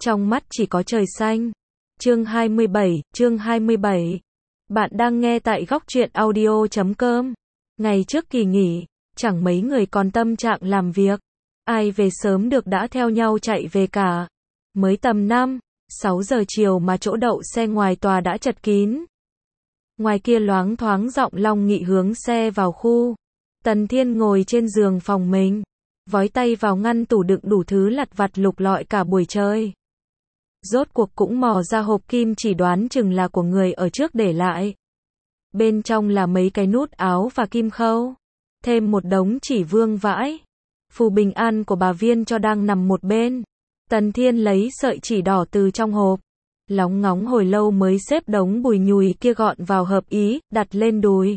trong mắt chỉ có trời xanh. Chương 27. Bạn đang nghe tại góc truyện audio.com. Ngày trước kỳ nghỉ, chẳng mấy người còn tâm trạng làm việc. Ai về sớm được đã theo nhau chạy về cả. Mới tầm 5-6 giờ chiều mà chỗ đậu xe ngoài tòa đã chật kín. Ngoài kia loáng thoáng giọng Long Nghị hướng xe vào khu. Tần Thiên ngồi trên giường phòng mình, vói tay vào ngăn tủ đựng đủ thứ lặt vặt lục lọi cả buổi chơi. Rốt cuộc cũng mò ra hộp kim chỉ đoán chừng là của người ở trước để lại. Bên trong là mấy cái nút áo và kim khâu, thêm một đống chỉ vương vãi. Phù bình an của bà Viên cho đang nằm một bên. Tần Thiên lấy sợi chỉ đỏ từ trong hộp, lóng ngóng hồi lâu mới xếp đống bùi nhùi kia gọn vào hợp ý, đặt lên đùi.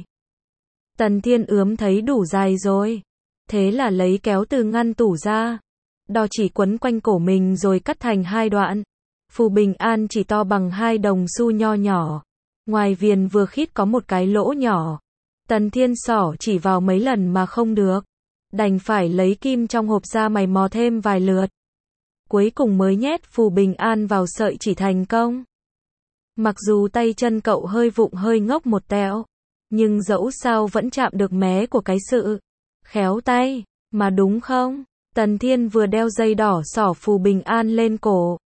Tần Thiên ướm thấy đủ dài rồi, thế là lấy kéo từ ngăn tủ ra, đo chỉ quấn quanh cổ mình rồi cắt thành 2 đoạn. Phù bình an chỉ to bằng 2 đồng xu nho nhỏ, ngoài viền vừa khít có một cái lỗ nhỏ. Tần Thiên xỏ chỉ vào mấy lần mà không được, đành phải lấy kim trong hộp ra mày mò thêm vài lượt. Cuối cùng mới nhét phù bình an vào sợi chỉ thành công. Mặc dù tay chân cậu hơi vụng hơi ngốc một tẹo, nhưng dẫu sao vẫn chạm được mé của cái sự khéo tay, mà đúng không? Tần Thiên vừa đeo dây đỏ xỏ phù bình an lên cổ,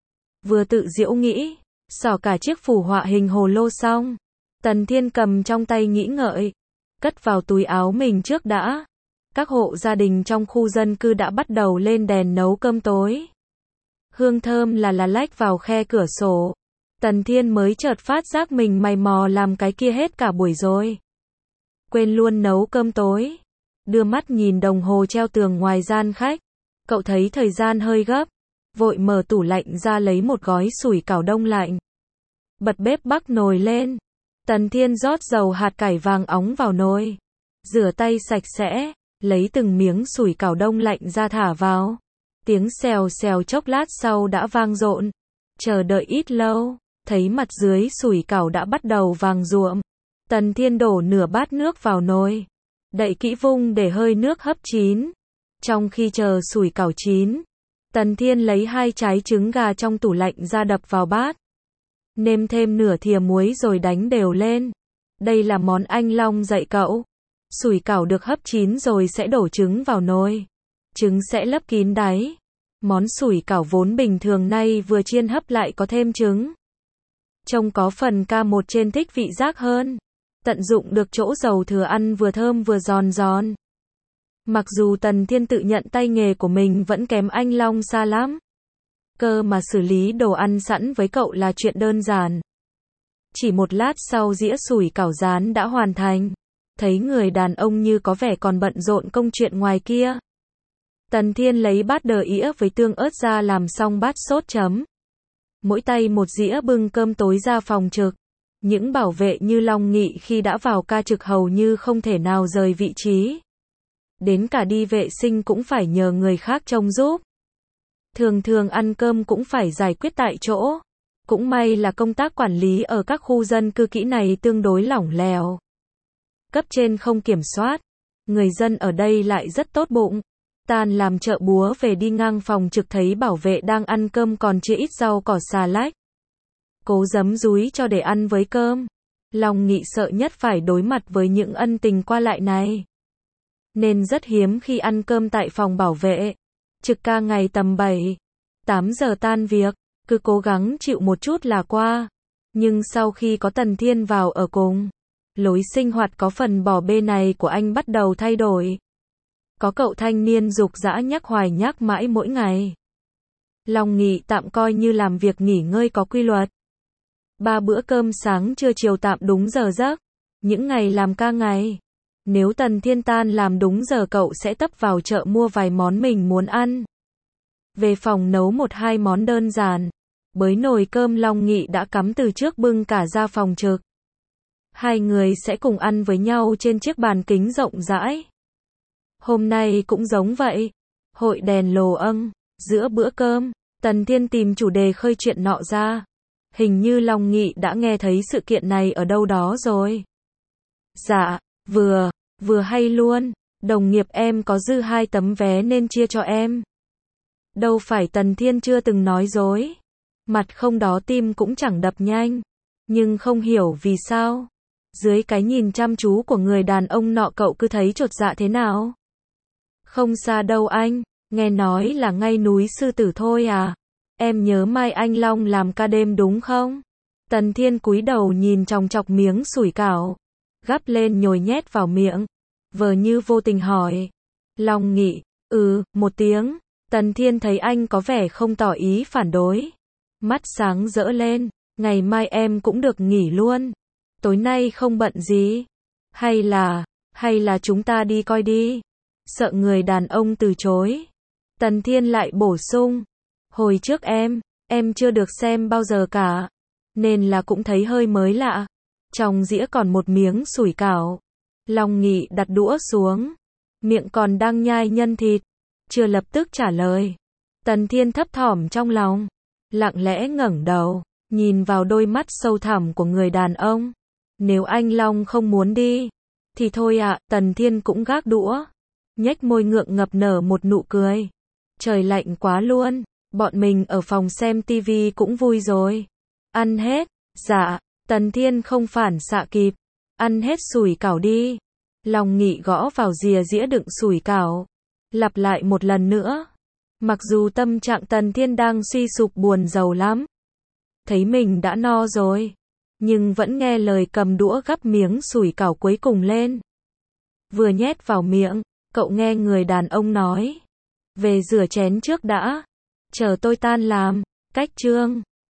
vừa tự giễu nghĩ, xỏ cả chiếc phù họa hình hồ lô xong. Tần Thiên cầm trong tay nghĩ ngợi, cất vào túi áo mình trước đã. Các hộ gia đình trong khu dân cư đã bắt đầu lên đèn nấu cơm tối. Hương thơm là lách vào khe cửa sổ. Tần Thiên mới chợt phát giác mình mày mò làm cái kia hết cả buổi rồi. Quên luôn nấu cơm tối. Đưa mắt nhìn đồng hồ treo tường ngoài gian khách. Cậu thấy thời gian hơi gấp, vội mở tủ lạnh ra lấy một gói sủi cảo đông lạnh. Bật bếp bắc nồi lên. Tần Thiên rót dầu hạt cải vàng óng vào nồi. Rửa tay sạch sẽ, lấy từng miếng sủi cảo đông lạnh ra thả vào. Tiếng xèo xèo chốc lát sau đã vang dội. Chờ đợi ít lâu, thấy mặt dưới sủi cảo đã bắt đầu vàng ruộm. Tần Thiên đổ nửa bát nước vào nồi, đậy kỹ vung để hơi nước hấp chín. Trong khi chờ sủi cảo chín, Tần Thiên lấy 2 trái trứng gà trong tủ lạnh ra đập vào bát. Nêm thêm nửa thìa muối rồi đánh đều lên. Đây là món anh Long dạy cậu. Sủi cảo được hấp chín rồi sẽ đổ trứng vào nồi. Trứng sẽ lấp kín đáy. Món sủi cảo vốn bình thường nay vừa chiên hấp lại có thêm trứng. Trông có phần K1 trên thích vị giác hơn. Tận dụng được chỗ dầu thừa ăn vừa thơm vừa giòn giòn. Mặc dù Tần Thiên tự nhận tay nghề của mình vẫn kém anh Long xa lắm. Cơ mà xử lý đồ ăn sẵn với cậu là chuyện đơn giản. Chỉ một lát sau dĩa sủi cảo rán đã hoàn thành. Thấy người đàn ông như có vẻ còn bận rộn công chuyện ngoài kia. Tần Thiên lấy bát đờ ĩa với tương ớt ra làm xong bát sốt chấm. Mỗi tay một dĩa bưng cơm tối ra phòng trực. Những bảo vệ như Long Nghị khi đã vào ca trực hầu như không thể nào rời vị trí. Đến cả đi vệ sinh cũng phải nhờ người khác trông giúp. Thường thường ăn cơm cũng phải giải quyết tại chỗ. Cũng may là công tác quản lý ở các khu dân cư kỹ này tương đối lỏng lẻo. Cấp trên không kiểm soát. Người dân ở đây lại rất tốt bụng. Tan làm chợ búa về đi ngang phòng trực thấy bảo vệ đang ăn cơm còn chia ít rau cỏ xà lách. Cố giấm dúi cho để ăn với cơm. Long Nghị sợ nhất phải đối mặt với những ân tình qua lại này. Nên rất hiếm khi ăn cơm tại phòng bảo vệ. Trực ca ngày tầm 7-8 giờ tan việc, cứ cố gắng chịu một chút là qua. Nhưng sau khi có Tần Thiên vào ở cùng, lối sinh hoạt có phần bỏ bê này của anh bắt đầu thay đổi. Có cậu thanh niên dục dã nhắc hoài nhắc mãi mỗi ngày. Long Nghị tạm coi như làm việc nghỉ ngơi có quy luật. 3 bữa cơm sáng trưa chiều tạm đúng giờ giấc. Những ngày làm ca ngày, nếu Tần Thiên tan làm đúng giờ cậu sẽ tấp vào chợ mua vài món mình muốn ăn. Về phòng nấu 1-2 món đơn giản. Bới nồi cơm Long Nghị đã cắm từ trước bưng cả ra phòng trực. 2 người sẽ cùng ăn với nhau trên chiếc bàn kính rộng rãi. Hôm nay cũng giống vậy. Hội đèn lồ âng. Giữa bữa cơm, Tần Thiên tìm chủ đề khơi chuyện nọ ra. Hình như Long Nghị đã nghe thấy sự kiện này ở đâu đó rồi. Dạ, vừa hay luôn. Đồng nghiệp em có dư 2 tấm vé nên chia cho em. Đâu phải Tần Thiên chưa từng nói dối. Mặt không đó tim cũng chẳng đập nhanh. Nhưng không hiểu vì sao. Dưới cái nhìn chăm chú của người đàn ông nọ cậu cứ thấy chột dạ thế nào? Không xa đâu anh, nghe nói là ngay núi Sư Tử thôi à? Em nhớ mai anh Long làm ca đêm đúng không? Tần Thiên cúi đầu nhìn chòng chọc miếng sủi cảo, gắp lên nhồi nhét vào miệng, vờ như vô tình hỏi. Long Nghị, một tiếng. Tần Thiên thấy anh có vẻ không tỏ ý phản đối. Mắt sáng rỡ lên, ngày mai em cũng được nghỉ luôn. Tối nay không bận gì. Hay là chúng ta đi coi đi. Sợ người đàn ông từ chối. Tần Thiên lại bổ sung. Hồi trước em chưa được xem bao giờ cả. Nên là cũng thấy hơi mới lạ. Trong dĩa còn một miếng sủi cảo. Long Nghị đặt đũa xuống. Miệng còn đang nhai nhân thịt. Chưa lập tức trả lời. Tần Thiên thấp thỏm trong lòng. Lặng lẽ ngẩng đầu. Nhìn vào đôi mắt sâu thẳm của người đàn ông. Nếu anh Long không muốn đi. Thì thôi ạ, Tần Thiên cũng gác đũa. Nhếch môi ngượng ngập nở một nụ cười. Trời lạnh quá luôn. Bọn mình ở phòng xem tivi cũng vui rồi. Ăn hết. Dạ. Tần Thiên không phản xạ kịp. Ăn hết sủi cảo đi. Long Nghị gõ vào dĩa đựng sủi cảo. Lặp lại một lần nữa. Mặc dù tâm trạng Tần Thiên đang suy sụp buồn rầu lắm. Thấy mình đã no rồi. Nhưng vẫn nghe lời cầm đũa gắp miếng sủi cảo cuối cùng lên. Vừa nhét vào miệng, cậu nghe người đàn ông nói. Về rửa chén trước đã. Chờ tôi tan làm. Cách chương